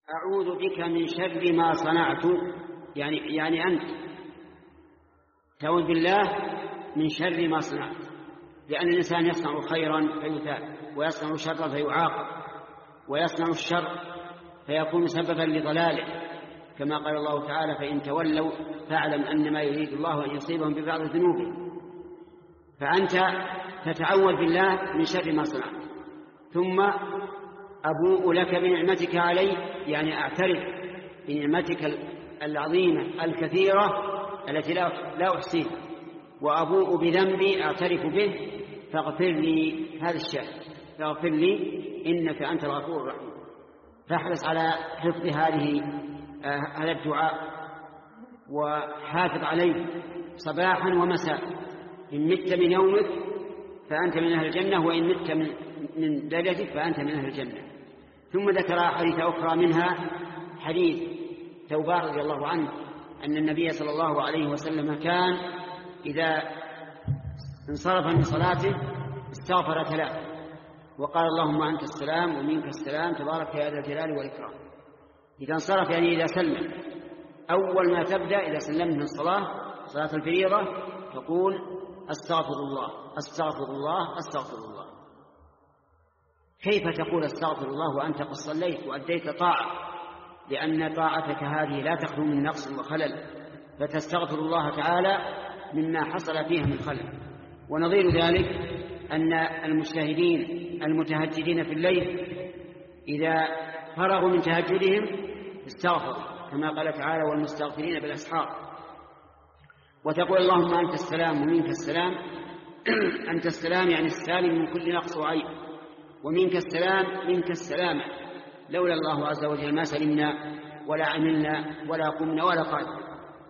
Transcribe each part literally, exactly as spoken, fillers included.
أعوذ بك من شر ما صنعت، يعني يعني أنت تعوذ بالله من شر ما صنعت، لأن الإنسان يصنع خيرا فيثاب، ويصنع شرا فيعاقب، ويصنع الشر فيكون سببا لضلاله، كما قال الله تعالى: فإن تولوا فاعلم أنما يريد الله أن يصيبهم ببعض ذنوبهم. فأنت تتعوذ بالله من شر ما صنعت. ثم أبوء لك بنعمتك علي، يعني أعترف بنعمتك العظيمة الكثيرة التي لا أحصيها، وأبوء بذنبي أعترف به، فاغفر لي هذا الشأن، فاغفر لي إنك أنت الغفور الرحيم. فاحرص على حفظ هذه هذا الدعاء، وحافظ عليه صباحا ومساء. إن مت من يومك فأنت من أهل الجنة، وإن مت من ليلتك فأنت من أهل الجنة. ثم ذكر حديث أخرى، منها حديث ثوبان رضي الله عنه أن النبي صلى الله عليه وسلم كان إذا انصرف من صلاته استغفر ثلاث، وقال: اللهم أنت السلام ومنك السلام تبارك يا ذا الجلال والإكرام. إذا انصرف يعني إذا سلم، أول ما تبدأ إذا سلمت من الصلاة صلاة الفريضة تقول: أستغفر الله أستغفر الله أستغفر الله. كيف تقول أستغفر الله وأنت قد صليت وأديت طاعة؟ لأن طاعتك هذه لا تخلو من نقص وخلل، فتستغفر الله تعالى مما حصل فيها من خلل. ونظير ذلك أن المجتهدين المتهجدين في الليل إذا فرغوا من تهجدهم استغفروا، كما قال تعالى: والمستغفرين بالأسحار. وتقول: اللهم أنت السلام ومنك السلام. أنت السلام يعني السالم من كل نقص وعيب، ومنك السلام منك السلامة، لولا الله عز وجل ما سلمنا ولا عملنا ولا قمنا ولا قادنا.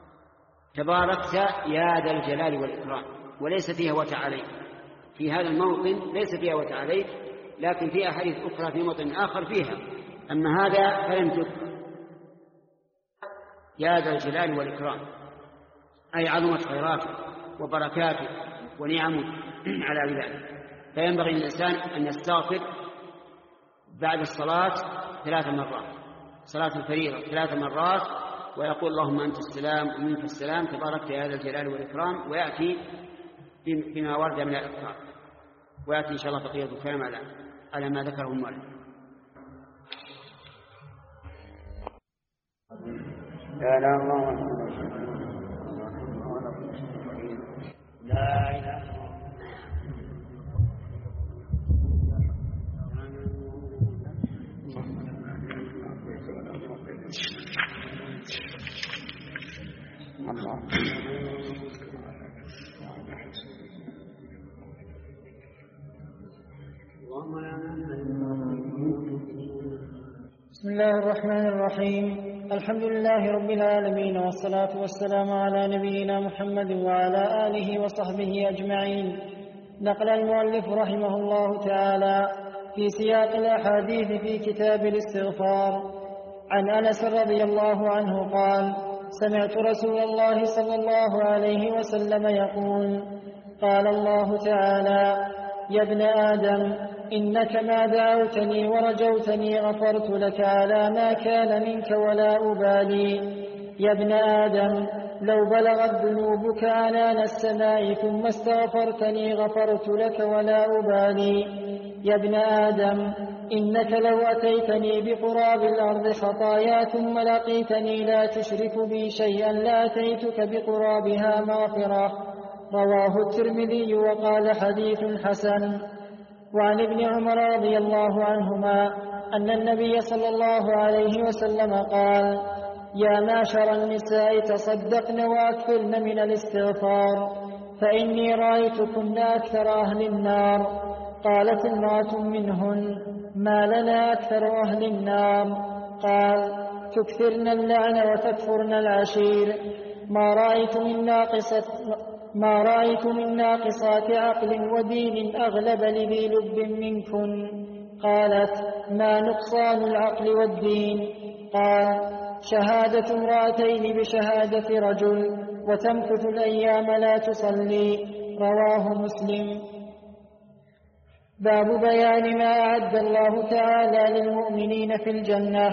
تباركت يا ذا الجلال والإكرام، وليس فيها وتعاليت. في هذا الموطن ليس فيها وتعاليت، لكن في أحاديث أخرى في موطن آخر فيها، أما هذا فلم تذكر. يا ذا الجلال والإكرام أي عظمت خيراته وبركاته ونعمه على عباده. فينبغي للإنسان أن يستغفر بعد الصلاة ثلاث مرات، صلاة الفريضة ثلاث مرات، ويقول: اللهم أنت السلام ومنك السلام تبارك يا ذا الجلال والإكرام، ويأتي بما ورد من الأذكار، ويأتي إن شاء الله بقية الكلام على على ما ذكره المؤلف. لا لا الله لا إله الله. بسم الله الرحمن الرحيم. الحمد لله رب العالمين، والصلاة والسلام على نبينا محمد وعلى آله وصحبه أجمعين. نقل المؤلف رحمه الله تعالى في سياق الأحاديث في كتاب الاستغفار عن أنس رضي الله عنه قال: سمعت رسول الله صلى الله عليه وسلم يقول: قال الله تعالى: يا ابن آدم إنك ما دعوتني ورجوتني غفرت لك على ما كان منك ولا أبالي. يا ابن آدم لو بلغت ذنوبك عنان السماء ثم استغفرتني غفرت لك ولا أبالي. يا ابن آدم إنك لو أتيتني بقراب الأرض خطايا ثم لقيتني لا تشرك بي شيئا لأتيتك بقرابها مغفرة. رواه الترمذي وقال: حديث حسن. وعن ابن عمر رضي الله عنهما أن النبي صلى الله عليه وسلم قال: يا معشر النساء تصدقن وأكثرن من الاستغفار، فإني رأيتكن أكثر أهل النار. قالت امرأة منهن: ما لنا أكثر أهل النار؟ قال: تكثرن اللعن وتكفرن العشير. ما رأيت من ناقصة ما رأيت من ناقصات عقل ودين أغلب لذي لب منكن. قالت: ما نقصان العقل والدين؟ قال: شهادة امرأتين بشهادة رجل، وتمكث الأيام لا تصلي. رواه مسلم. باب بيان ما أعد الله تعالى للمؤمنين في الجنة.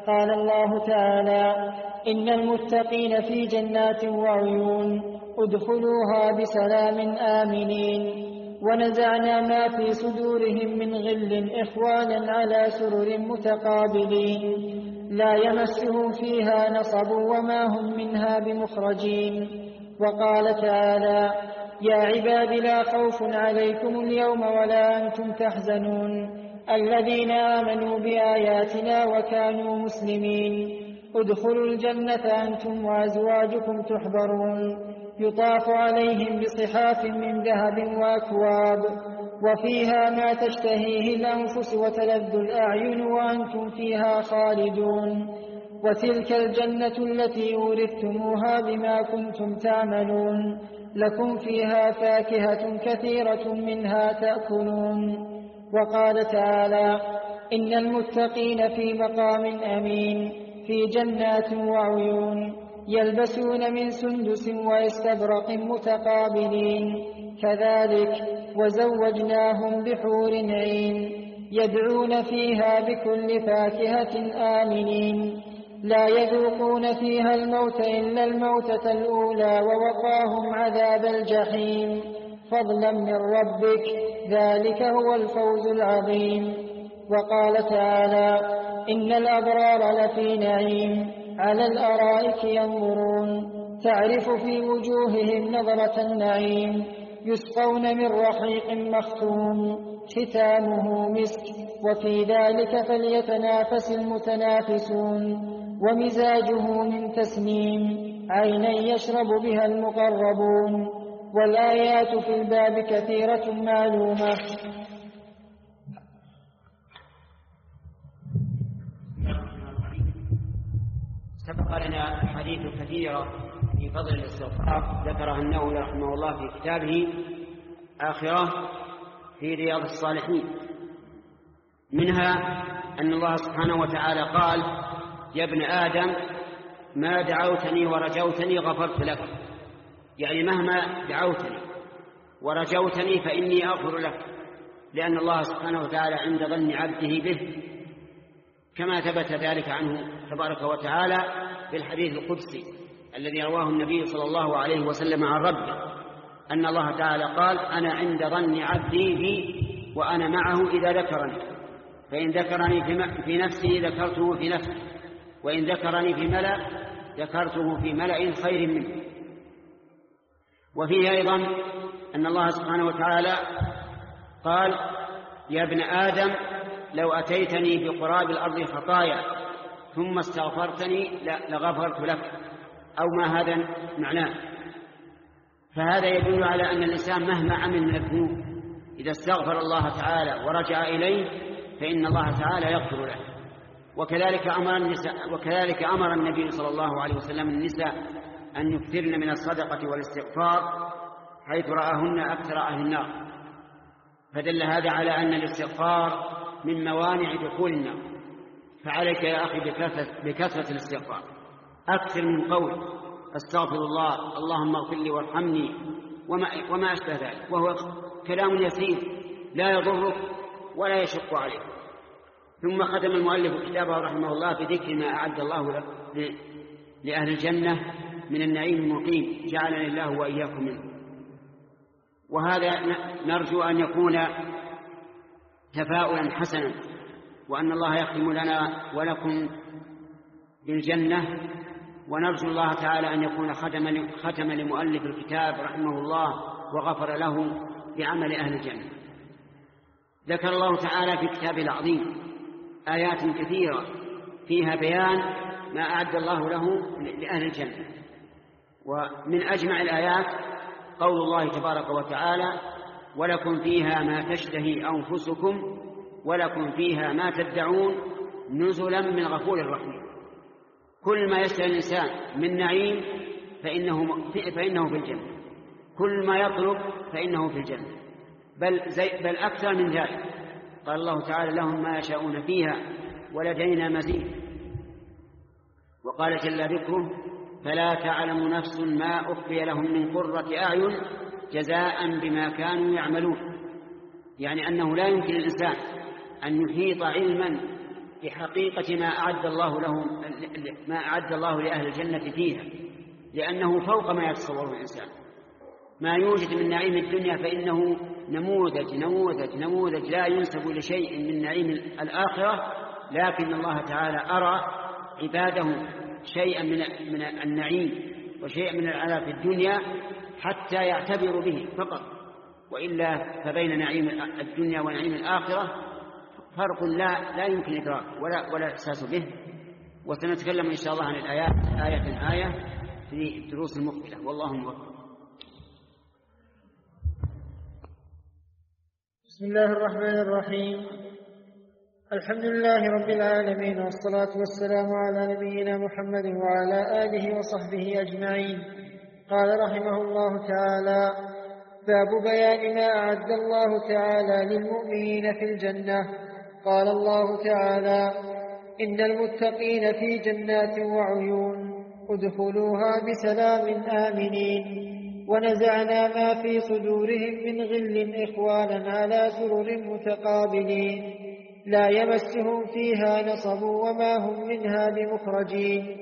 قال الله تعالى: إن المتقين في جنات وعيون ادخلوها بسلام آمنين. ونزعنا ما في صدورهم من غل إخوانا على سرر متقابلين لا يمسهم فيها نصب وما هم منها بمخرجين. وقال تعالى: يا عباد لا خوف عليكم اليوم ولا أنتم تحزنون الذين آمنوا بآياتنا وكانوا مسلمين ادخلوا الجنة أنتم وأزواجكم تحبرون يطاف عليهم بصحاف من ذهب وأكواب وفيها ما تشتهيه الأنفس وتلذ الأعين وأنتم فيها خالدون وتلك الجنة التي أورثتموها بما كنتم تعملون لكم فيها فاكهة كثيرة منها تأكلون. وقال تعالى: إن المتقين في مقام أمين في جنات وعيون يلبسون من سندس واستبرق متقابلين كذلك وزوجناهم بحور عين يدعون فيها بكل فاكهة آمنين لا يذوقون فيها الموت إلا الموتة الأولى ووقاهم عذاب الجحيم فضلا من ربك ذلك هو الفوز العظيم. وقال تعالى: إن الأبرار لفي نعيم على الأرائك ينظرون تعرف في وجوههم نظرة النعيم يسقون من رحيق مختوم ختامه مسك وفي ذلك فليتنافس المتنافسون ومزاجه من تسنيم عينا يشرب بها المقربون. والآيات في الباب كثيرة معلومة. سبق لنا حديث كثيرة في فضل الاستغفار ذكرها النووي رحمه الله في كتابه آخرة في رياض الصالحين، منها أن الله سبحانه وتعالى قال: يا ابن آدم ما دعوتني ورجوتني غفرت لك، يعني مهما دعوتني ورجوتني فإني أغفر لك، لأن الله سبحانه وتعالى عند ظن عبده به، كما ثبت ذلك عنه تبارك وتعالى في الحديث القدسي الذي رواه النبي صلى الله عليه وسلم عن ربه، أن الله تعالى قال: أنا عند ظن عبدي بي وأنا معه إذا ذكرني، فإن ذكرني في نفسه ذكرته في نفسه، وإن ذكرني في ملأ ذكرته في ملأ خير منه. وفيه أيضا أن الله سبحانه وتعالى قال: يا ابن آدم لو أتيتني بقراب الأرض خطايا ثم استغفرتني لغفرت لك، أو ما هذا معناه. فهذا يدل على أن الإنسان مهما عمل من الذنوب إذا استغفر الله تعالى ورجع إليه فإن الله تعالى يغفر له. وكذلك أمر النساء وكذلك أمر النبي صلى الله عليه وسلم النساء أن يكثرن من الصدقة والاستغفار حيث رآهن أكثر أهل النار، فدل هذا على أن الاستغفار من موانع دخول النار. فعليك يا أخي بكثرة الاستغفار، أكثر من قول أستغفر الله اللهم اغفر لي وارحمني وما, وما أشبه ذلك، وهو كلام يسير لا يضرك ولا يشق عليك. ثم ختم المؤلف كتابه رحمه الله بذكر ما أعد الله لأهل الجنة من النعيم المقيم، جعلني الله وإياكم منه. وهذا نرجو أن يكون تفاؤلا حسنا، وأن الله يختم لنا ولكم بالجنة، ونرجو الله تعالى أن يكون ختم ختم لمؤلف الكتاب رحمه الله وغفر له بعمل أهل الجنة. ذكر الله تعالى في كتابه العظيم آيات كثيرة فيها بيان ما أعد الله له لأهل الجنة، ومن أجمع الآيات قول الله تبارك وتعالى: ولكم فيها ما تشتهي أنفسكم ولكم فيها ما تدعون نزلا من غفور رحيم. كل ما يشتهي الإنسان من نعيم فإنه, فإنه في الجنة، كل ما يطلب فإنه في الجنة، بل, زي بل أكثر من ذلك. قال الله تعالى: لهم ما يشاءون فيها ولدينا مزيد. وقال جل ذكره: فلا تعلم نفس ما أخفي لهم من قرة أعين جزاء بما كانوا يعملون. يعني أنه لا يمكن الإنسان أن يحيط علما بحقيقة ما أعد الله لهم ما أعد الله لأهل الجنة فيها، لأنه فوق ما يتصوره الإنسان. ما يوجد من نعيم الدنيا فإنه نموذج نموذج نموذج لا ينسب لشيء من نعيم الآخرة، لكن الله تعالى أرى عباده شيئا من من النعيم وشيئا من العذاب في الدنيا حتى يعتبروا به فقط، وإلا فبين نعيم الدنيا ونعيم الآخرة فرق لا لا يمكن إدراك ولا ولا إحساس به. وسنتكلم إن شاء الله عن الآيات آية آية في الدروس المقبلة، والله موفق. بسم الله الرحمن الرحيم. الحمد لله رب العالمين، والصلاة والسلام على نبينا محمد وعلى آله وصحبه أجمعين. قال رحمه الله تعالى: باب بيان ما أعد الله تعالى للمؤمنين في الجنة. قال الله تعالى: إن المتقين في جنات وعيون ادخلوها بسلام آمنين. ونزعنا ما في صدورهم من غل إخوانا على سرر متقابلين لا يمسهم فيها نصب وما هم منها بمخرجين.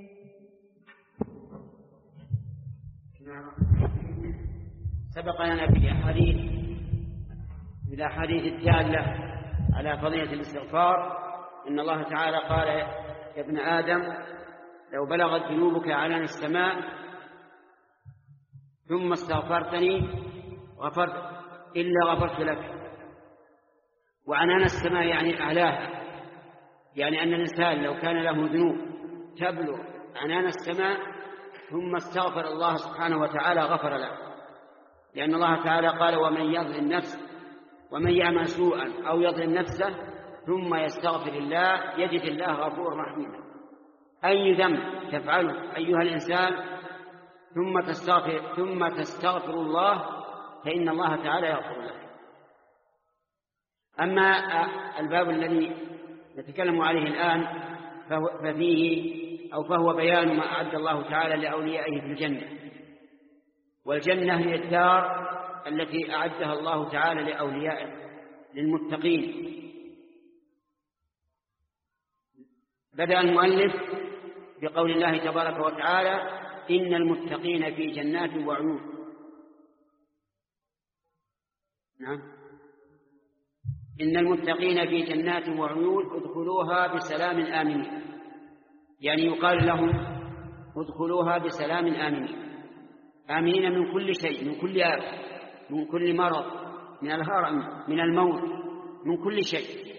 سبق لنا في الأحاديث من الأحاديث الدالة على فضيلة الاستغفار إن الله تعالى قال: يا ابن آدم لو بلغت ذنوبك عنان السماء ثم استغفرتني غفرت إلا غفرت لك. وعنان السماء يعني أعلاها، يعني أن الإنسان لو كان له ذنوب تبلغ عنان السماء ثم استغفر الله سبحانه وتعالى غفر له، لأن الله تعالى قال: ومن يظلم نفسه ومن يعمل سوءا أو يظلم نفسه ثم يستغفر الله يجد الله غفورا رحيما. أي ذنب تفعله أيها الإنسان ثم تستغفر ثم تستغفر الله فإن الله تعالى يغفر لك. أما الباب الذي نتكلم عليه الآن ففيه أو فهو بيان ما أعد الله تعالى لأوليائه في الجنة. والجنة هي الدار التي أعدها الله تعالى لأوليائه للمتقين. بدأ المؤلف بقول الله تبارك وتعالى: إن المتقين في جنات وعيون. نعم، إن المتقين في جنات وعيون ادخلوها بسلام آمنين، يعني يقال لهم ادخلوها بسلام آمنين، آمنين من كل شيء، من كل آفة، من كل مرض، من الهرم، من الموت، من كل شيء.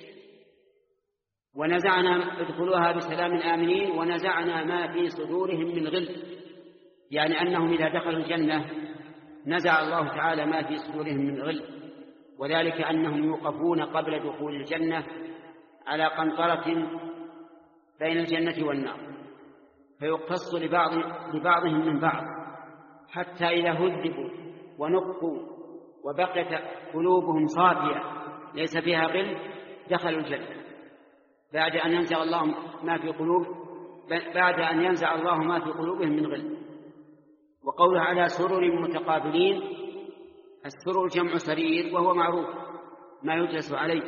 ونزعنا ادخلوها بسلام آمنين ونزعنا ما في صدورهم من غل، يعني أنهم إذا دخلوا الجنة نزع الله تعالى ما في صدورهم من غل، وذلك أنهم يوقفون قبل دخول الجنة على قنطرة بين الجنة والنار، فيقتص لبعض لبعضهم من بعض حتى إذا هذبوا ونقوا وبقت قلوبهم صافية ليس فيها غل دخلوا الجنة بعد أن ينزع الله ما في قلوب بعد أن ينزع الله ما في قلوبهم من غل. وقوله على سرر متقابلين، السرر جمع سرير وهو معروف ما يجلس عليه.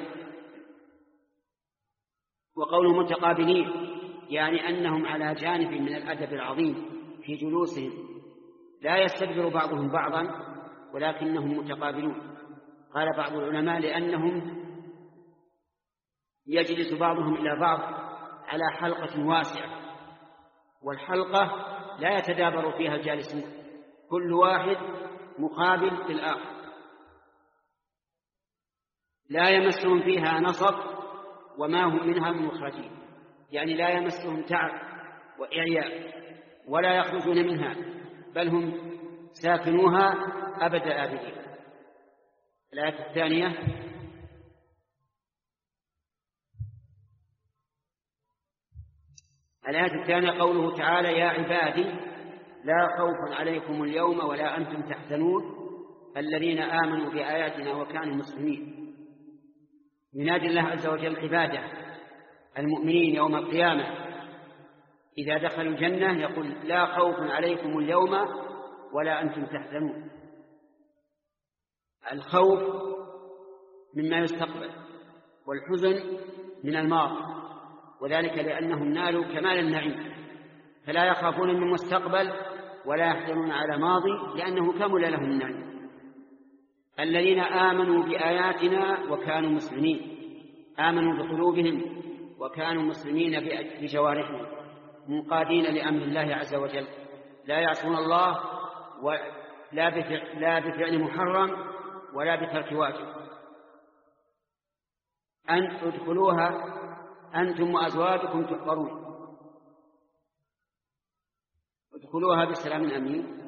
وقوله متقابلين يعني أنهم على جانب من الأدب العظيم في جلوسهم، لا يستدبر بعضهم بعضا ولكنهم متقابلون. قال بعض العلماء لأنهم يجلس بعضهم إلى بعض على حلقة واسعة، والحلقة لا يتدابر فيها الجالسون، كل واحد مقابل للآخر، لا يمسهم فيها نصب وما هم منها بمخرجين، يعني لا يمسهم تعب وإعياء ولا يخرجون منها، بل هم ساكنوها أبد الآبدين. الآية الثانية: الآية الثانية قوله تعالى: يا عبادي لا خوف عليكم اليوم ولا أنتم تحزنون الذين آمنوا بآياتنا وكانوا مسلمين. ينادي الله عز وجل عباده المؤمنين يوم القيامة إذا دخلوا الجنة يقول: لا خوف عليكم اليوم ولا أنتم تحزنون. الخوف مما يستقبل، والحزن من الماضي، وذلك لأنهم نالوا كمال النعيم، فلا يخافون من المستقبل ولا يحزنون على ماضي، لأنه كمل لهم النعيم. الذين آمنوا بآياتنا وكانوا مسلمين، آمنوا بقلوبهم وكانوا مسلمين بجوارحهم، منقادين لأمر الله عز وجل، لا يعصون الله لا بفعل, لا بفعل محرم ولا بترك واجب. أن ادخلوها أنتم وأزواجكم تحبرون، ادخلوها بالسلام الأمين.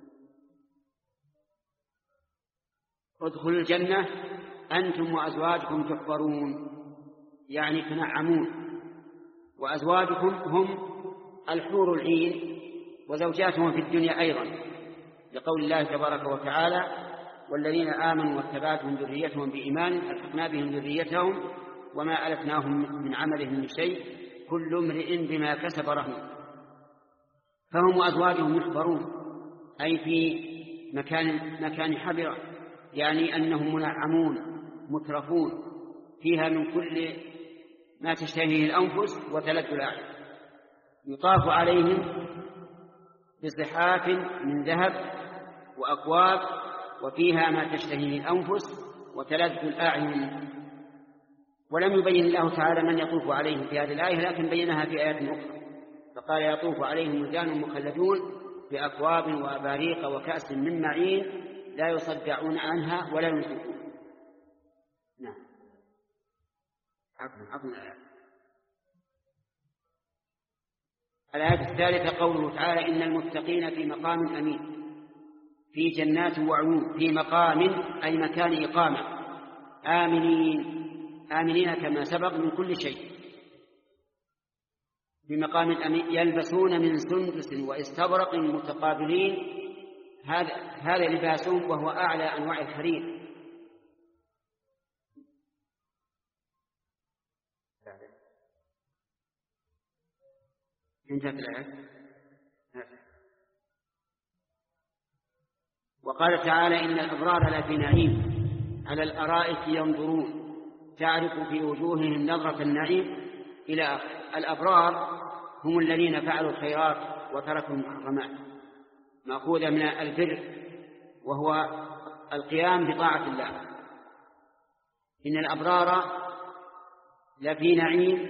ادخلوا الجنة أنتم وأزواجكم تحبرون، يعني تنعمون، وأزواجكم هم الحور العين وزوجاتهم في الدنيا أيضا، لقول الله تبارك وتعالى: والذين آمنوا واتبعتهم ذريتهم بإيمان ألحقنا بهم ذريتهم وما ألتناهم من عملهم من شيء كل امرئ بما كسب رهين. فهم وأزواجهم يحبرون، أي في مكان مكان حبرة، يعني أنهم منعمون مترفون فيها من كل ما تشتهيه الأنفس وتلذ الأعين. يطاف عليهم بصحاف من ذهب وأكواب وفيها ما تشتهيه الأنفس وتلذ الأعين. ولم يبين الله تعالى من يطوف عليهم في هذه الآية، لكن بينها في آيات أخرى، فقال: يطوف عليهم ولدان مخلدون بأكواب وأباريق وكأس من معين لا يصدعون عنها ولا ينزفون. نعم. عفوا عفوا الآيات. الآية الثالثة قوله تعالى: إن المتقين في مقام أمين، في جنات وعيون. في مقام أي مكان إقامة، آمنين آمنين كما سبق من كل شيء. في مقام أمين يلبسون من سندس واستبرق متقابلين، هذا هذا لباسهم وهو أعلى أنواع الحرير. انتهت الآية. وقال تعالى: إن الأبرار لفي نعيم على الأرائك ينظرون تعرف في وجوههم نظرة النعيم إلى آخره. الأبرار هم الذين فعلوا الخيرات وتركوا المحرمات، مأخوذة من البر وهو القيام بطاعة الله. إن الأبرار لفي نعيم،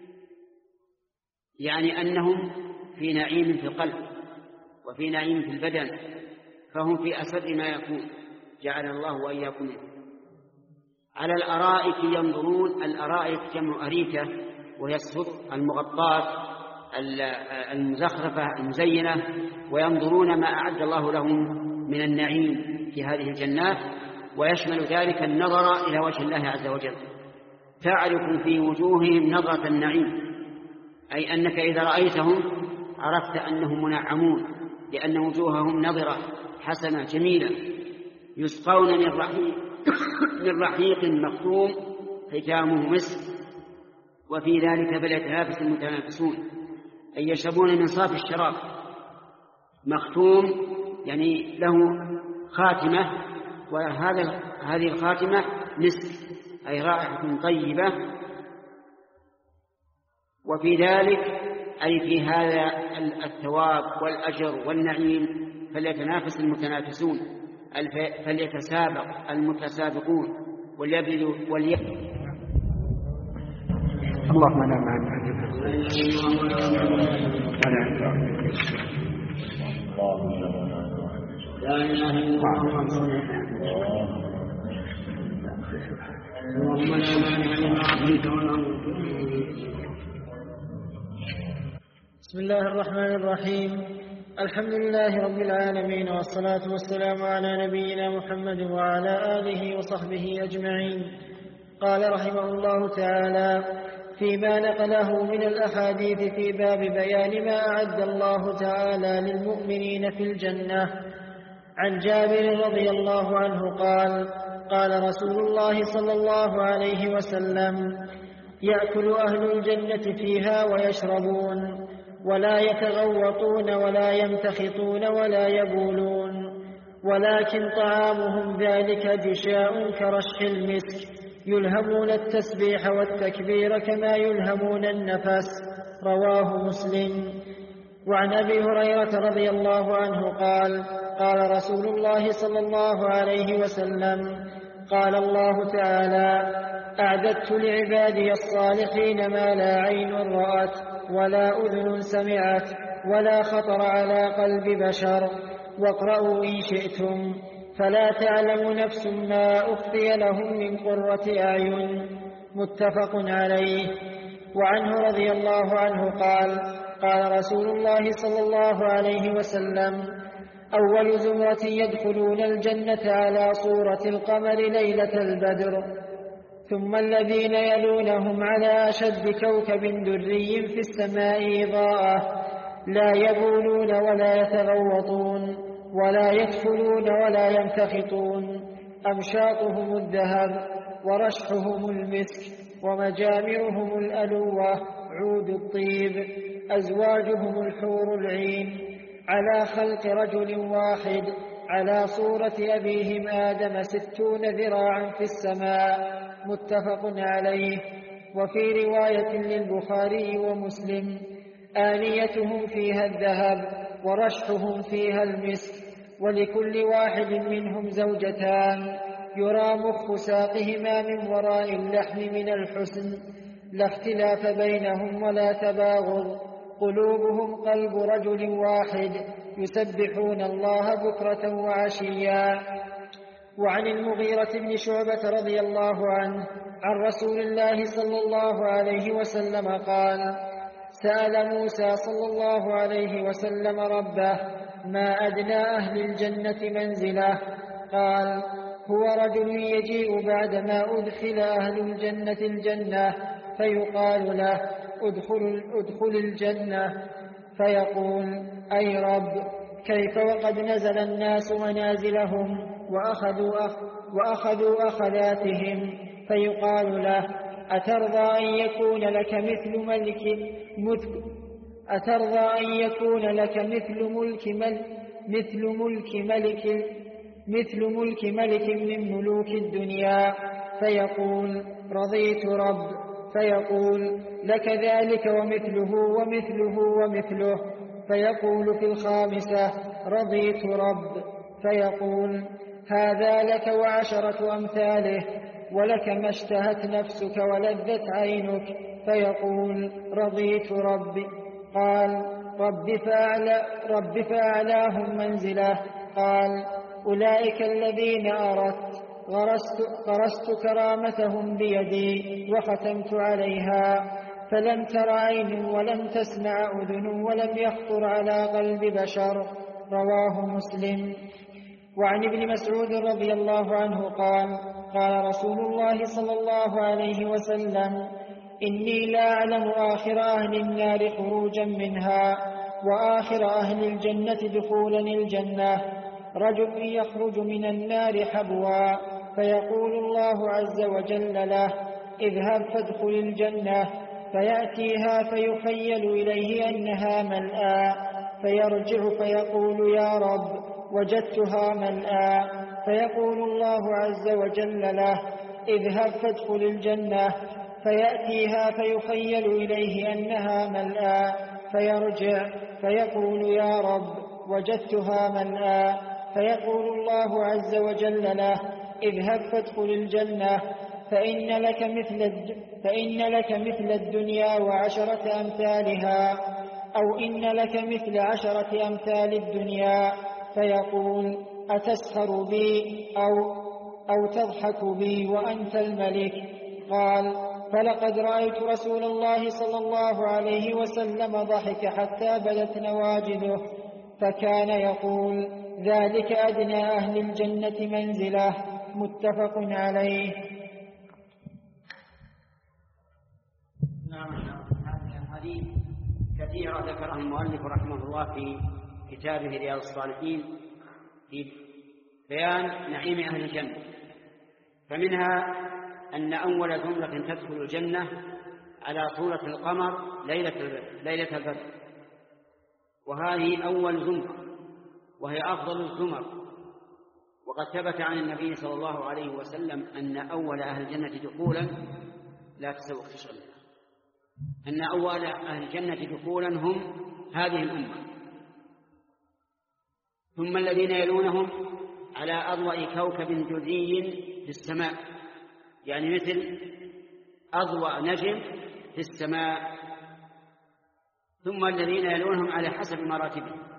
يعني أنهم في نعيم في القلب وفي نعيم في البدن، فهم في أسر ما يكون، جعل الله وإياكم. على الأرائك ينظرون. الأرائك جمع أريكة، وهي السطح المغطاة المزخرفة المزينة، وينظرون ما أعد الله لهم من النعيم في هذه الجنات، ويشمل ذلك النظر إلى وجه الله عز وجل. تعرف في وجوههم نظرة النعيم، أي أنك إذا رأيتهم عرفت أنهم منعمون، لأن وجوههم نظرة حسنة جميلة. يسقون من رحيق من رحيق مختوم ختامه مسك، وفي ذلك فليتنافس المتنافسون، أي يشربون من صافي الشراب. مختوم يعني له خاتمة، وهذا هذه الخاتمة مسك، أي رائحة طيبة. وفي ذلك أي في هذا الثواب والأجر والنعيم فليتنافس المتنافسون، فليتسابق المتسابقون وليبذلوا وليبذلوا. اللهم لا مانع لا اله الا الله اللهم لا مانع لما اعطيت ولا. بسم الله الرحمن الرحيم. الحمد لله رب العالمين، والصلاة والسلام على نبينا محمد وعلى آله وصحبه أجمعين. قال رحمه الله تعالى فيما نقله من الأحاديث في باب بيان ما أعد الله تعالى للمؤمنين في الجنة. عن جابر رضي الله عنه قال قال رسول الله صلى الله عليه وسلم: يأكل أهل الجنة فيها ويشربون، ولا يتغوطون ولا يمتخطون ولا يبولون، ولكن طعامهم ذلك جشاء كرشح المسك، يلهمون التسبيح والتكبير كما يلهمون النفس. رواه مسلم. وعن أبي هريرة رضي الله عنه قال قال رسول الله صلى الله عليه وسلم قال الله تعالى: أعددت لعبادي الصالحين ما لا عين رأت ولا أذن سمعت ولا خطر على قلب بشر. واقرأوا إن شئتم: فلا تعلم نفس ما أخفي لهم من قرة أعين. متفق عليه. وعنه رضي الله عنه قال قال رسول الله صلى الله عليه وسلم: أول زمرة يدخلون الجنة على صورة القمر ليلة البدر، ثم الذين يلونهم على أشد كوكب دري في السماء إضاءة، لا يبولون ولا يتغوطون ولا يدخلون ولا ينتخطون، أمشاطهم الذهب ورشحهم المسك ومجامرهم الألوة عود الطيب، أزواجهم الحور العين، على خلق رجل واحد على صورة أبيهم آدم ستون ذراعا في السماء. متفق عليه. وفي رواية للبخاري ومسلم: آنيتهم فيها الذهب ورشحهم فيها المسك، ولكل واحد منهم زوجتان يرى مخ ساقهما من وراء اللحم من الحسن، لا اختلاف بينهم ولا تباغض، قلوبهم قلب رجل واحد يسبحون الله بكرة وعشيا. وعن المغيرة بن شعبة رضي الله عنه عن رسول الله صلى الله عليه وسلم قال: سأل موسى صلى الله عليه وسلم ربه: ما أدنى أهل الجنة منزله؟ قال: هو رجل يجيء بعدما أدخل أهل الجنة الجنة فيقال له: ادخل, ادخل الجنة، فيقول: أي رب، كيف وقد نزل الناس منازلهم وأخذوا, أخ وأخذوا أخذاتهم؟ فيقال له: أترضى أن يكون لك مثل ملك أترضى أن يكون لك مثل ملك ملك مثل ملك ملك مثل ملك ملك من ملوك الدنيا؟ فيقول: رضيت رب. فيقول: لك ذلك ومثله ومثله ومثله. فيقول في الخامسة: رضيت رب. فيقول: هذا لك وعشرة أمثاله، ولك ما اشتهت نفسك ولذت عينك. فيقول: رضيت رب. قال: رب, فأعلى رب فأعلاهم منزله. قال: أولئك الذين أردت غرست, غرست كرامتهم بيدي وختمت عليها، فلم تر عين ولم تسمع أذن ولم يخطر على قلب بشر. رواه مسلم. وعن ابن مسعود رضي الله عنه قال: قال رسول الله صلى الله عليه وسلم: إني لا أعلم آخر أهل النار خروجا منها وآخر أهل الجنة دخولا الجنة، رجل يخرج من النار حبوا، فيقول الله عز وجل له: اذهب فادخل الجنة، فيأتيها فيخيل إليه أنها ملآ، فيرجع فيقول: يا رب، وجدتها ملآ. فيقول الله عز وجل له: اذهب فادخل الجنة، فيأتيها فيخيل إليه أنها ملآ، فيرجع فيقول: يا رب، وجدتها ملآ. فيقول الله عز وجل له: اذهب فادخل الجنة، فإن لك مثل فإن لك مثل الدنيا وعشرة أمثالها، أو إن لك مثل عشرة أمثال الدنيا. فيقول: أتسخر بي أو, أو تضحك بي وأنت الملك؟ قال: فلقد رأيت رسول الله صلى الله عليه وسلم ضحك حتى بدت نواجذه، فكان يقول: ذلك أدنى أهل الجنة منزله. متفق عليه. نعم. هذه الحديث كثيرة ذكرها المؤلف رحمه الله في كتابه رياض الصالحين في بيان نعيم أهل الجنة. فمنها أن أول زمرة تدخل الجنة على صورة القمر ليلة ليلة البدر، وهذه أول زمرة وهي أفضل الزمر، وقد ثبت عن النبي صلى الله عليه وسلم أن أول أهل الجنة دخولا لا تسوق تشغلها، أن أول أهل الجنة دخولا هم هذه الأمة، ثم الذين يلونهم على أضواء كوكب دري في السماء، يعني مثل أضواء نجم في السماء، ثم الذين يلونهم على حسب مراتبهم.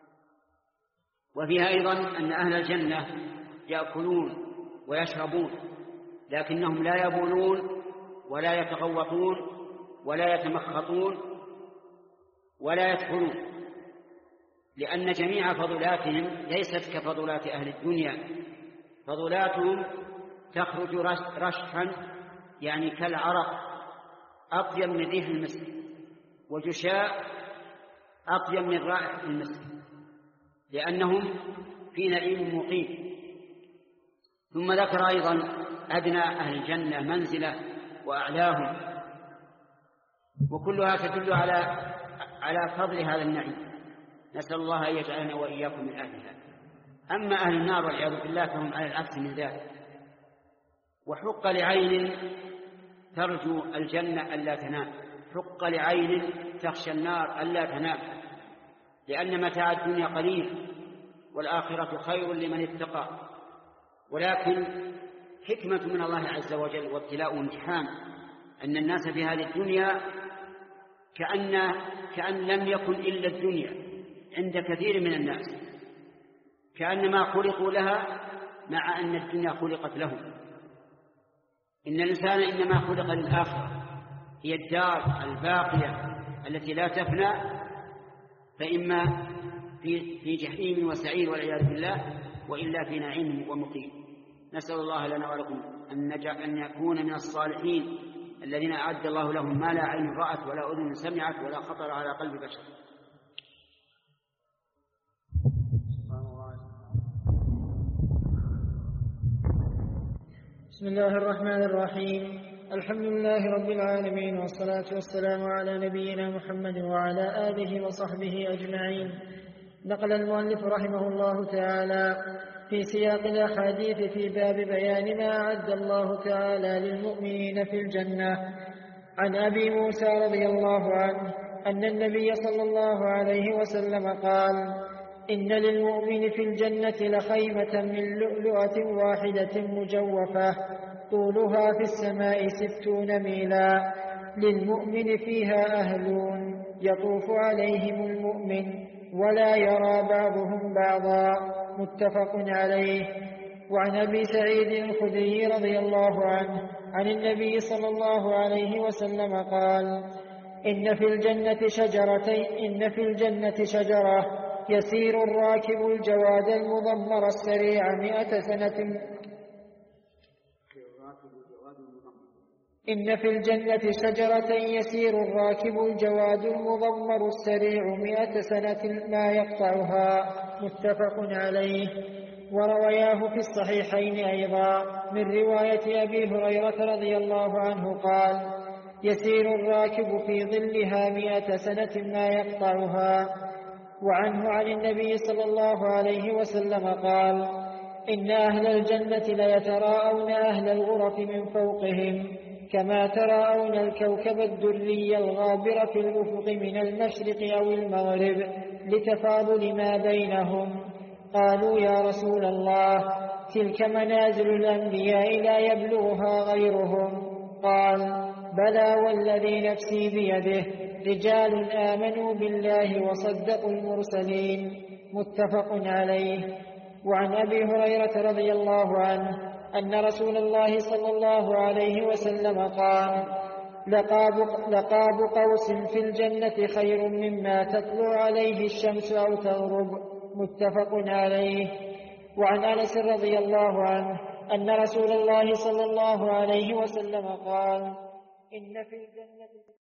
وفيها أيضا أن أهل الجنة يأكلون ويشربون، لكنهم لا يبولون ولا يتغوطون ولا يتمخطون ولا يدخلون، لأن جميع فضلاتهم ليست كفضلات أهل الدنيا، فضلاتهم تخرج رشحا يعني كالعرق أطيب من ريح المسك، وجشاء أطيب من رائحة المسك، لأنهم في نعيم مقيم. ثم ذكر أيضا أدنى أهل الجنة منزلة وأعلاهم، وكلها تدل على على فضل هذا النعيم، نسأل الله أن يجعلنا وإياكم من أهلها. أما أهل النار والعياذ بالله فهم على العكس من ذلك. وحق لعين ترجو الجنة ألا تنام، حق لعين تخشى النار ألا تنام، لأن متاع الدنيا قليل والآخرة خير لمن اتقى. ولكن حكمة من الله عز وجل وابتلاء وامتحان أن الناس في هذه الدنيا كأن, كأن لم يكن إلا الدنيا عند كثير من الناس، كأنما خلقوا لها مع أن الدنيا خلقت لهم. إن الإنسان إنما خلق للآخرة، هي الدار الباقية التي لا تفنى، فإما في في جحيم وسعير والعياذ بالله، وإلا في نعيم ومقيم. نسأل الله لنا ولكم أن أن يكون من الصالحين الذين أعد الله لهم ما لا عين رأت ولا أذن سمعت ولا خطر على قلب بشر. بسم الله الرحمن الرحيم. الحمد لله رب العالمين، والصلاة والسلام على نبينا محمد وعلى آله وصحبه أجمعين. نقل المؤلف رحمه الله تعالى في سياق الأحاديث في باب بيان ما أعد الله تعالى للمؤمنين في الجنة عن أبي موسى رضي الله عنه أن النبي صلى الله عليه وسلم قال: إن للمؤمن في الجنة لخيمة من لؤلؤة واحدة مجوفة طولها في السماء ستون ميلا، للمؤمن فيها أهلون يطوف عليهم المؤمن ولا يرى بعضهم بعضا، متفق عليه. وعن أبي سعيد الخدري رضي الله عنه عن النبي صلى الله عليه وسلم قال: إن في الجنة شجرتين إن في الجنة شجرة يسير الراكب الجواد المضمر السريع مئة سنة إن في الجنة شجرة يسير الراكب الجواد المضمر السريع مئة سنة ما يقطعها، متفق عليه. وروياه في الصحيحين أيضا من رواية أبي هريرة رضي الله عنه قال: يسير الراكب في ظلها مئة سنة ما يقطعها. وعنه عن النبي صلى الله عليه وسلم قال: إن أهل الجنة ليتراءون أهل الغرف من فوقهم كما تراءون الكوكب الدري الغابر في الأفق من المشرق أو المغرب لتفاضل ما بينهم. قالوا: يا رسول الله، تلك منازل الأنبياء لا يبلغها غيرهم. قال: بلى والذي نفسي بيده، رجال آمنوا بالله وصدقوا المرسلين، متفق عليه. وعن أبي هريرة رضي الله عنه أن رسول الله صلى الله عليه وسلم قال: لقاب, لقاب قوس في الجنة خير مما تطلع عليه الشمس أو تغرب، متفق عليه. وعن أنس رضي الله عنه أن رسول الله صلى الله عليه وسلم قال: إن في الجنة